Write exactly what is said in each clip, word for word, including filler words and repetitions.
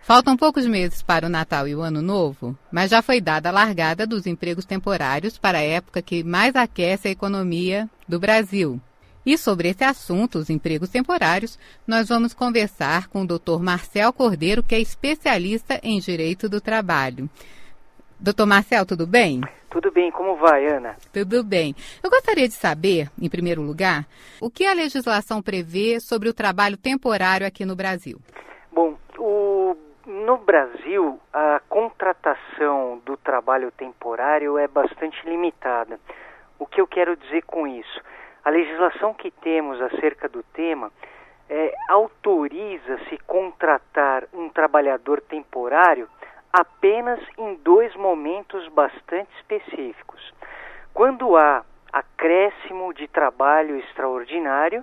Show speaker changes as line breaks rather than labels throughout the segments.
Faltam poucos meses para o Natal e o Ano Novo, mas já foi dada a largada dos empregos temporários para a época que mais aquece a economia do Brasil. E sobre esse assunto, os empregos temporários, nós vamos conversar com o doutor Marcel Cordeiro, que é especialista em Direito do Trabalho. doutor Marcel, tudo bem?
Tudo bem, como vai, Ana?
Tudo bem. Eu gostaria de saber, em primeiro lugar, o que a legislação prevê sobre o trabalho temporário aqui no Brasil.
Bom, o, no Brasil, a contratação do trabalho temporário é bastante limitada. O que eu quero dizer com isso? A legislação que temos acerca do tema é, autoriza-se contratar um trabalhador temporário apenas em dois momentos bastante específicos. Quando há acréscimo de trabalho extraordinário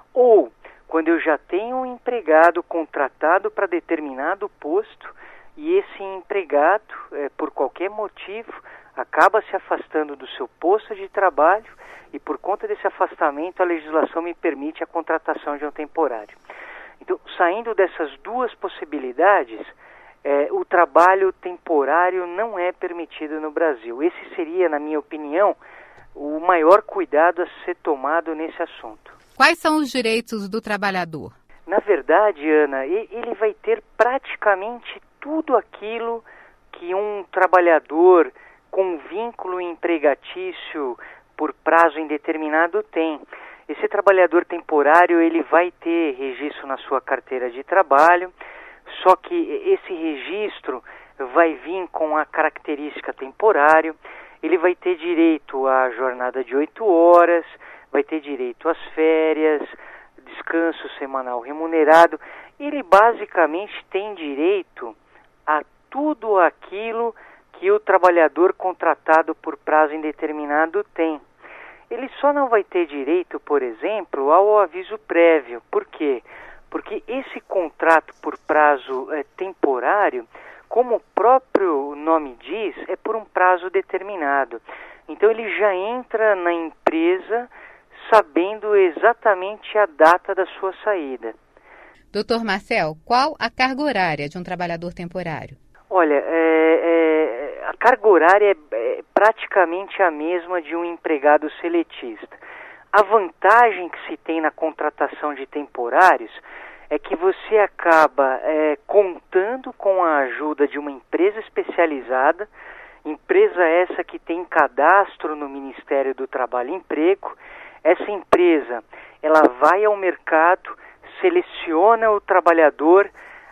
ou quando eu já tenho um empregado contratado para determinado posto e esse empregado, é, por qualquer motivo, acaba se afastando do seu posto de trabalho e por conta desse afastamento a legislação me permite a contratação de um temporário. Então, saindo dessas duas possibilidades, É, o trabalho temporário não é permitido no Brasil. Esse seria, na minha opinião, o maior cuidado a ser tomado nesse assunto.
Quais são os direitos do trabalhador?
Na verdade, Ana, ele vai ter praticamente tudo aquilo que um trabalhador com vínculo empregatício por prazo indeterminado tem. Esse trabalhador temporário ele vai ter registro na sua carteira de trabalho. Só que esse registro vai vir com a característica temporário, ele vai ter direito à jornada de oito horas, vai ter direito às férias, descanso semanal remunerado, ele basicamente tem direito a tudo aquilo que o trabalhador contratado por prazo indeterminado tem. Ele só não vai ter direito, por exemplo, ao aviso prévio. Por quê? Porque esse contrato por prazo é, temporário, como o próprio nome diz, é por um prazo determinado. Então ele já entra na empresa sabendo exatamente a data da sua saída.
doutor Marcel, qual a carga horária de um trabalhador temporário?
Olha, é, é, a carga horária é, é praticamente a mesma de um empregado seletista. A vantagem que se tem na contratação de temporários é que você acaba é, contando com a ajuda de uma empresa especializada, empresa essa que tem cadastro no Ministério do Trabalho e Emprego. Essa empresa, ela vai ao mercado, seleciona o trabalhador,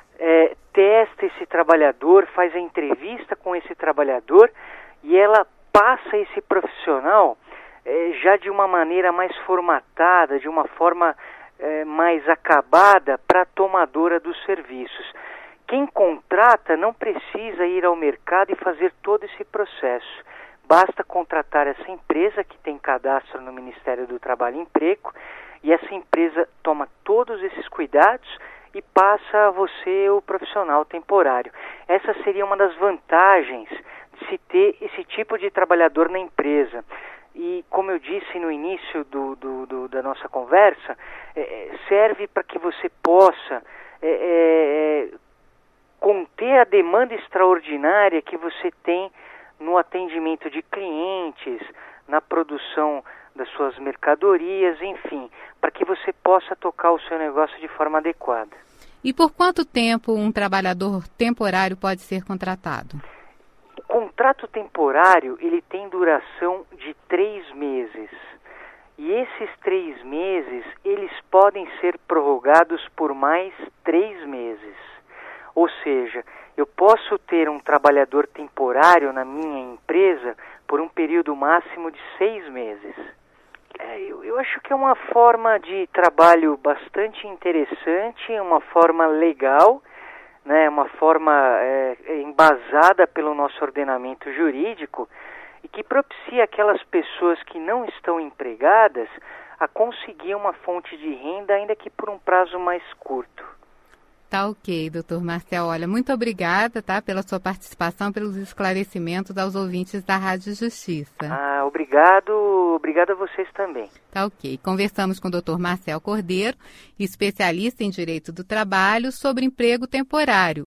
é, testa esse trabalhador, faz a entrevista com esse trabalhador e ela passa esse profissional já de uma maneira mais formatada, de uma forma é, mais acabada para a tomadora dos serviços. Quem contrata não precisa ir ao mercado e fazer todo esse processo. Basta contratar essa empresa que tem cadastro no Ministério do Trabalho e Emprego e essa empresa toma todos esses cuidados e passa a você o profissional temporário. Essa seria uma das vantagens de se ter esse tipo de trabalhador na empresa. E, como eu disse no início do, do, do, da nossa conversa, é, serve para que você possa é, é, conter a demanda extraordinária que você tem no atendimento de clientes, na produção das suas mercadorias, enfim, para que você possa tocar o seu negócio de forma adequada.
E por quanto tempo um trabalhador temporário pode ser contratado?
O contrato temporário, ele tem duração de três meses. E esses três meses, eles podem ser prorrogados por mais três meses. Ou seja, eu posso ter um trabalhador temporário na minha empresa por um período máximo de seis meses. É, eu, eu acho que é uma forma de trabalho bastante interessante, uma forma legal, né, uma forma é, embasada pelo nosso ordenamento jurídico e que propicia aquelas pessoas que não estão empregadas a conseguir uma fonte de renda, ainda que por um prazo mais curto.
Tá ok, doutor Marcel. Olha, muito obrigada, tá, pela sua participação, pelos esclarecimentos aos ouvintes da Rádio Justiça.
Ah, obrigado, obrigado a vocês também.
Tá ok. Conversamos com o doutor Marcel Cordeiro, especialista em Direito do Trabalho, sobre emprego temporário.